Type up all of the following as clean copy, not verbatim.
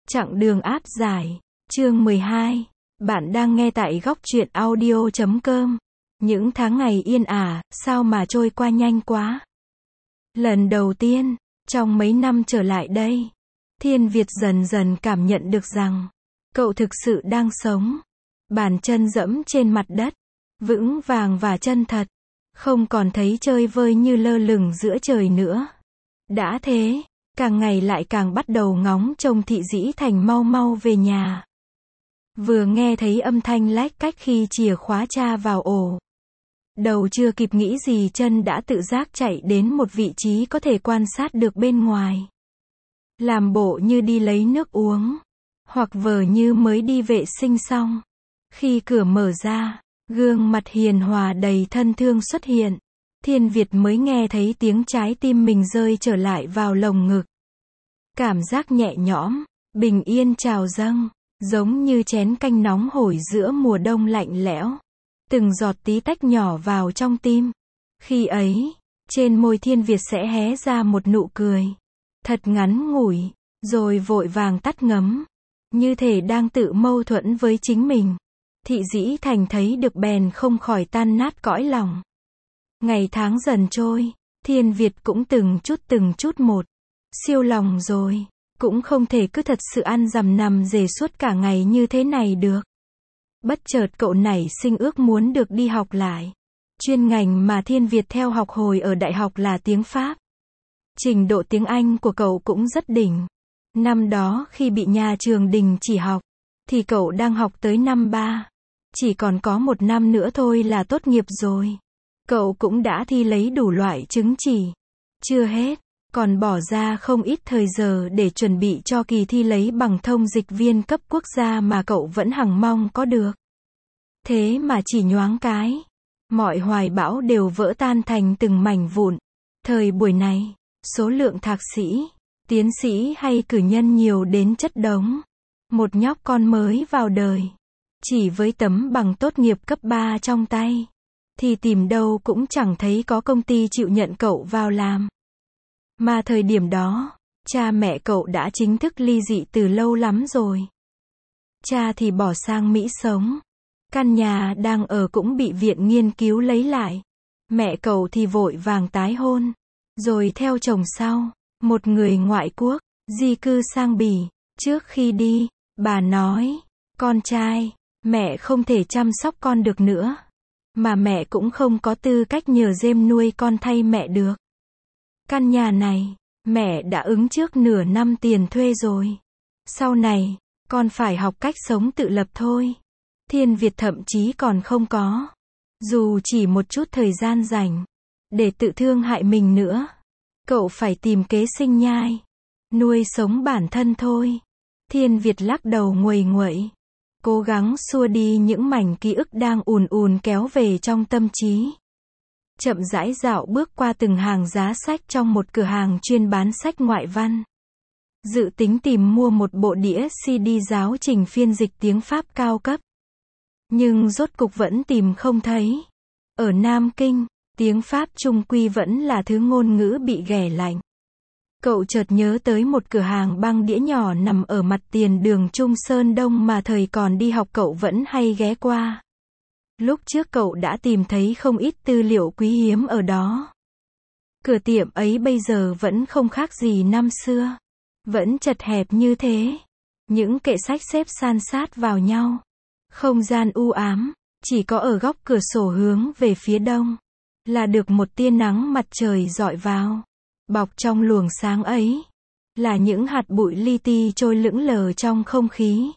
Chặng đường áp giải. Chương 12. Bạn đang nghe tại góc truyện audio.com. Những tháng ngày yên ả, sao mà trôi qua nhanh quá. Lần đầu tiên, trong mấy năm trở lại đây, Thiên Việt dần dần cảm nhận được rằng, cậu thực sự đang sống. Bàn chân dẫm trên mặt đất, vững vàng và chân thật. Không còn thấy chơi vơi như lơ lửng giữa trời nữa. Đã thế, càng ngày lại càng bắt đầu ngóng trông Thị Dĩ Thành mau mau về nhà. Vừa nghe thấy âm thanh lách cách khi chìa khóa tra vào ổ. Đầu chưa kịp nghĩ gì chân đã tự giác chạy đến một vị trí có thể quan sát được bên ngoài. Làm bộ như đi lấy nước uống, hoặc vờ như mới đi vệ sinh xong. Khi cửa mở ra, gương mặt hiền hòa đầy thân thương xuất hiện. Thiên Việt mới nghe thấy tiếng trái tim mình rơi trở lại vào lồng ngực. Cảm giác nhẹ nhõm, bình yên trào dâng, giống như chén canh nóng hổi giữa mùa đông lạnh lẽo. Từng giọt tí tách nhỏ vào trong tim. Khi ấy, trên môi Thiên Việt sẽ hé ra một nụ cười. Thật ngắn ngủi, rồi vội vàng tắt ngấm. Như thể đang tự mâu thuẫn với chính mình. Thị Dĩ Thành thấy được bèn không khỏi tan nát cõi lòng. Ngày tháng dần trôi, Thiên Việt cũng từng chút một. Siêu lòng rồi, cũng không thể cứ thật sự ăn dằm nằm rề suốt cả ngày như thế này được. Bất chợt cậu nảy sinh ước muốn được đi học lại. Chuyên ngành mà Thiên Việt theo học hồi ở đại học là tiếng Pháp. Trình độ tiếng Anh của cậu cũng rất đỉnh. Năm đó khi bị nhà trường đình chỉ học, thì cậu đang học tới năm 3. Chỉ còn có 1 năm nữa thôi là tốt nghiệp rồi. Cậu cũng đã thi lấy đủ loại chứng chỉ. Chưa hết, còn bỏ ra không ít thời giờ để chuẩn bị cho kỳ thi lấy bằng thông dịch viên cấp quốc gia mà cậu vẫn hằng mong có được. Thế mà chỉ nhoáng cái, mọi hoài bão đều vỡ tan thành từng mảnh vụn. Thời buổi này, số lượng thạc sĩ, tiến sĩ hay cử nhân nhiều đến chất đống. Một nhóc con mới vào đời, chỉ với tấm bằng tốt nghiệp cấp 3 trong tay, thì tìm đâu cũng chẳng thấy có công ty chịu nhận cậu vào làm. Mà thời điểm đó, cha mẹ cậu đã chính thức ly dị từ lâu lắm rồi. Cha thì bỏ sang Mỹ sống. Căn nhà đang ở cũng bị viện nghiên cứu lấy lại. Mẹ cậu thì vội vàng tái hôn. Rồi theo chồng sau, một người ngoại quốc, di cư sang Bỉ. Trước khi đi, bà nói, con trai, mẹ không thể chăm sóc con được nữa. Mà mẹ cũng không có tư cách nhờ dêm nuôi con thay mẹ được. Căn nhà này, mẹ đã ứng trước nửa năm tiền thuê rồi. Sau này, con phải học cách sống tự lập thôi. Thiên Việt thậm chí còn không có, dù chỉ một chút thời gian rảnh, để tự thương hại mình nữa. Cậu phải tìm kế sinh nhai, nuôi sống bản thân thôi. Thiên Việt lắc đầu nguầy nguậy, cố gắng xua đi những mảnh ký ức đang ùn ùn kéo về trong tâm trí. Chậm rãi dạo bước qua từng hàng giá sách trong một cửa hàng chuyên bán sách ngoại văn. Dự tính tìm mua một bộ đĩa CD giáo trình phiên dịch tiếng Pháp cao cấp. Nhưng rốt cục vẫn tìm không thấy. Ở Nam Kinh, tiếng Pháp chung quy vẫn là thứ ngôn ngữ bị ghẻ lạnh. Cậu chợt nhớ tới một cửa hàng băng đĩa nhỏ nằm ở mặt tiền đường Trung Sơn Đông mà thời còn đi học cậu vẫn hay ghé qua. Lúc trước cậu đã tìm thấy không ít tư liệu quý hiếm ở đó. Cửa tiệm ấy bây giờ vẫn không khác gì năm xưa. Vẫn chật hẹp như thế. Những kệ sách xếp san sát vào nhau. Không gian u ám, chỉ có ở góc cửa sổ hướng về phía đông, là được một tia nắng mặt trời rọi vào. Bọc trong luồng sáng ấy, là những hạt bụi li ti trôi lững lờ trong không khí.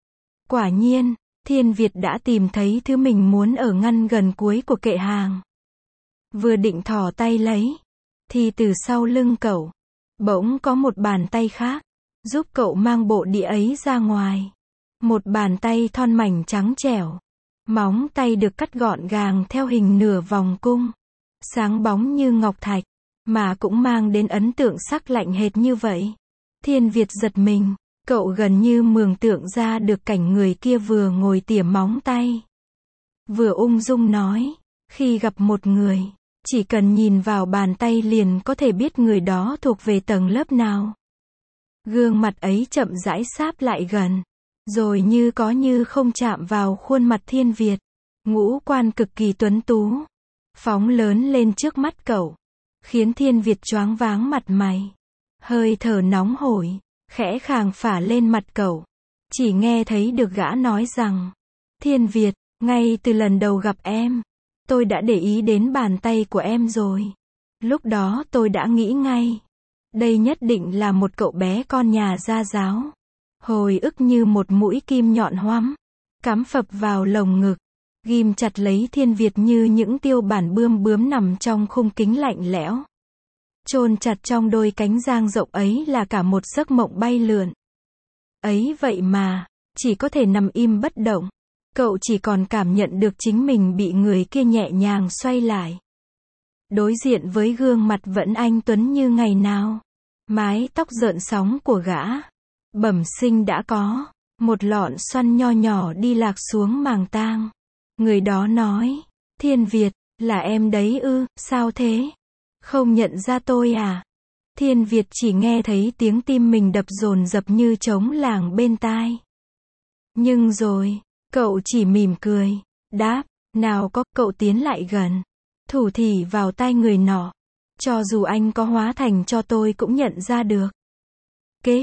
Quả nhiên, Thiên Việt đã tìm thấy thứ mình muốn ở ngăn gần cuối của kệ hàng. Vừa định thò tay lấy, thì từ sau lưng cậu, bỗng có một bàn tay khác, giúp cậu mang bộ đĩa ấy ra ngoài. Một bàn tay thon mảnh trắng trẻo. Móng tay được cắt gọn gàng theo hình nửa vòng cung. Sáng bóng như ngọc thạch, mà cũng mang đến ấn tượng sắc lạnh hệt như vậy. Thiên Việt giật mình, cậu gần như mường tượng ra được cảnh người kia vừa ngồi tỉa móng tay. Vừa ung dung nói, khi gặp một người, chỉ cần nhìn vào bàn tay liền có thể biết người đó thuộc về tầng lớp nào. Gương mặt ấy chậm rãi sáp lại gần, rồi như có như không chạm vào khuôn mặt Thiên Việt. Ngũ quan cực kỳ tuấn tú, phóng lớn lên trước mắt cậu, khiến Thiên Việt choáng váng mặt mày. Hơi thở nóng hổi, khẽ khàng phả lên mặt cậu. Chỉ nghe thấy được gã nói rằng, Thiên Việt, ngay từ lần đầu gặp em, tôi đã để ý đến bàn tay của em rồi. Lúc đó tôi đã nghĩ ngay, đây nhất định là một cậu bé con nhà gia giáo. Hồi ức như một mũi kim nhọn hoắm, cắm phập vào lồng ngực, ghim chặt lấy Thiên Việt như những tiêu bản bươm bướm nằm trong khung kính lạnh lẽo. Chôn chặt trong đôi cánh dang rộng ấy là cả một giấc mộng bay lượn. Ấy vậy mà, chỉ có thể nằm im bất động. Cậu chỉ còn cảm nhận được chính mình bị người kia nhẹ nhàng xoay lại. Đối diện với gương mặt vẫn anh tuấn như ngày nào. Mái tóc rợn sóng của gã. Bẩm sinh đã có. Một lọn xoăn nho nhỏ đi lạc xuống màng tang. Người đó nói, Thiên Việt, là em đấy ư, sao thế? Không nhận ra tôi à? Thiên Việt chỉ nghe thấy tiếng tim mình đập dồn dập như trống lảng bên tai. Nhưng rồi, cậu chỉ mỉm cười, đáp, nào có, cậu tiến lại gần, thủ thỉ vào tai người nọ. Cho dù anh có hóa thành cho tôi cũng nhận ra được. Kế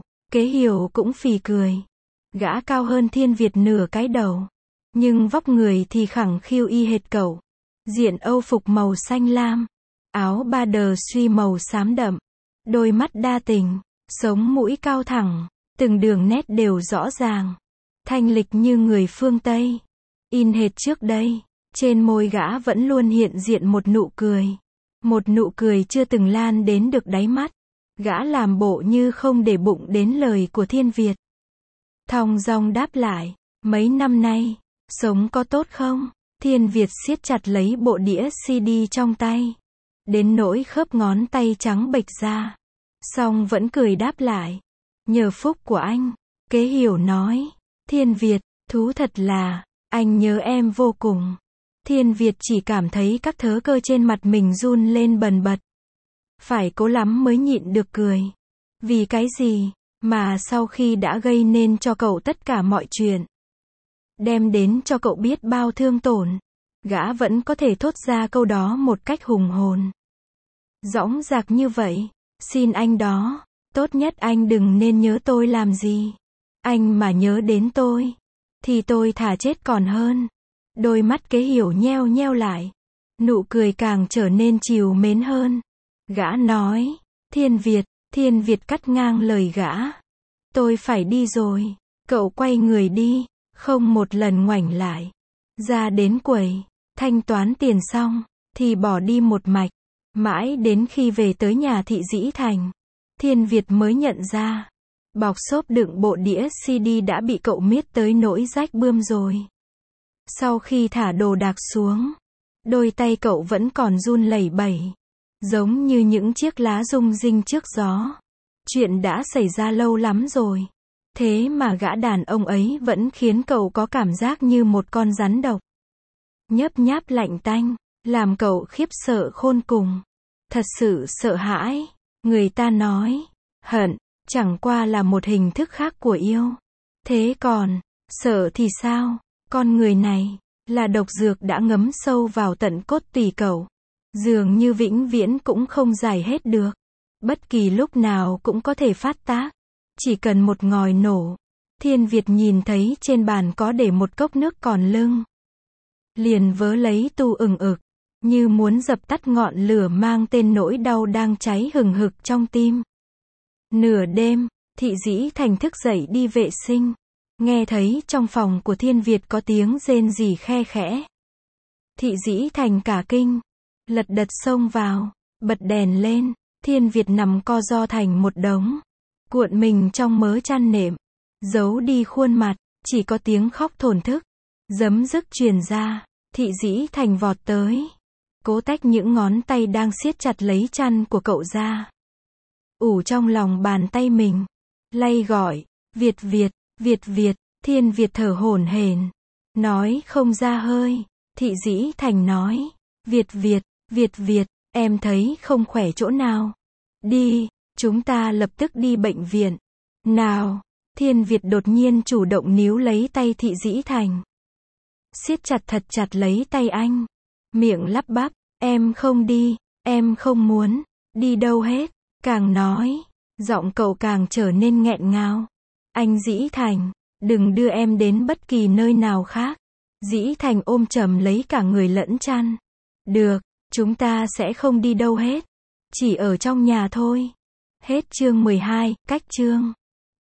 hiểu cũng phì cười. Gã cao hơn Thiên Việt nửa cái đầu. Nhưng vóc người thì khẳng khiu y hệt cậu. Diện âu phục màu xanh lam. Áo ba đờ suy màu xám đậm. Đôi mắt đa tình. Sống mũi cao thẳng. Từng đường nét đều rõ ràng. Thanh lịch như người phương Tây. In hệt trước đây. Trên môi gã vẫn luôn hiện diện một nụ cười. Một nụ cười chưa từng lan đến được đáy mắt. Gã làm bộ như không để bụng đến lời của Thiên Việt. Thong dong đáp lại. Mấy năm nay, sống có tốt không? Thiên Việt siết chặt lấy bộ đĩa CD trong tay. Đến nỗi khớp ngón tay trắng bệch ra. Song vẫn cười đáp lại. Nhờ phúc của anh. Kế hiểu nói. Thiên Việt, thú thật là, anh nhớ em vô cùng. Thiên Việt chỉ cảm thấy các thớ cơ trên mặt mình run lên bần bật. Phải cố lắm mới nhịn được cười. Vì cái gì, mà sau khi đã gây nên cho cậu tất cả mọi chuyện, đem đến cho cậu biết bao thương tổn, gã vẫn có thể thốt ra câu đó một cách hùng hồn. Dõng dạc như vậy, xin anh đó, tốt nhất anh đừng nên nhớ tôi làm gì. Anh mà nhớ đến tôi, thì tôi thà chết còn hơn. Đôi mắt Kế hiểu nheo nheo lại. Nụ cười càng trở nên trìu mến hơn. Gã nói, Thiên Việt cắt ngang lời gã. Tôi phải đi rồi. Cậu quay người đi, không một lần ngoảnh lại. Ra đến quầy, thanh toán tiền xong, thì bỏ đi một mạch. Mãi đến khi về tới nhà thị Dĩ Thành, Thiên Việt mới nhận ra, bọc xốp đựng bộ đĩa CD đã bị cậu miết tới nỗi rách bươm rồi. Sau khi thả đồ đạc xuống, đôi tay cậu vẫn còn run lẩy bẩy, giống như những chiếc lá rung rinh trước gió. Chuyện đã xảy ra lâu lắm rồi. Thế mà gã đàn ông ấy vẫn khiến cậu có cảm giác như một con rắn độc. Nhớp nháp lạnh tanh, làm cậu khiếp sợ khôn cùng. Thật sự sợ hãi. Người ta nói, hận, chẳng qua là một hình thức khác của yêu. Thế còn, sợ thì sao? Con người này, là độc dược đã ngấm sâu vào tận cốt tủy cậu. Dường như vĩnh viễn cũng không giải hết được. Bất kỳ lúc nào cũng có thể phát tác. Chỉ cần một ngòi nổ. Thiên Việt nhìn thấy trên bàn có để một cốc nước còn lưng. Liền vớ lấy tu ừng ực. Như muốn dập tắt ngọn lửa mang tên nỗi đau đang cháy hừng hực trong tim. Nửa đêm, thị Dĩ Thành thức dậy đi vệ sinh. Nghe thấy trong phòng của Thiên Việt có tiếng rên rỉ khe khẽ. Thị Dĩ Thành cả kinh. Lật đật xông vào, bật đèn lên. Thiên Việt nằm co ro thành một đống. Cuộn mình trong mớ chăn nệm. Giấu đi khuôn mặt, chỉ có tiếng khóc thổn thức. Giấm dứt truyền ra. Thị Dĩ Thành vọt tới. Cố tách những ngón tay đang siết chặt lấy chăn của cậu ra. Ủ trong lòng bàn tay mình. Lay gọi, Việt Việt, Việt Việt. Thiên Việt thở hổn hển, nói không ra hơi. Thị Dĩ Thành nói, Việt Việt, Việt Việt, em thấy không khỏe chỗ nào. Đi, Chúng ta lập tức đi bệnh viện. Nào. Thiên Việt đột nhiên chủ động níu lấy tay Thị Dĩ Thành. Siết chặt thật chặt lấy tay anh. Miệng lắp bắp, em không đi, em không muốn, đi đâu hết. Càng nói, giọng cậu càng trở nên nghẹn ngào. Anh Dĩ Thành, đừng đưa em đến bất kỳ nơi nào khác. Dĩ Thành ôm chầm lấy cả người lẫn chăn. Được, chúng ta sẽ không đi đâu hết. Chỉ ở trong nhà thôi. Hết chương 12, cách chương.